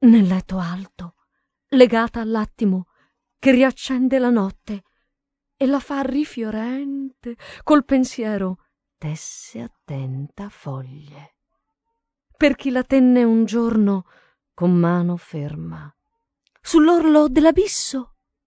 nel letto alto, legata all'attimo che riaccende la notte e la fa rifiorente col pensiero tesse attenta foglie, per chi la tenne un giorno con mano ferma sull'orlo dell'abisso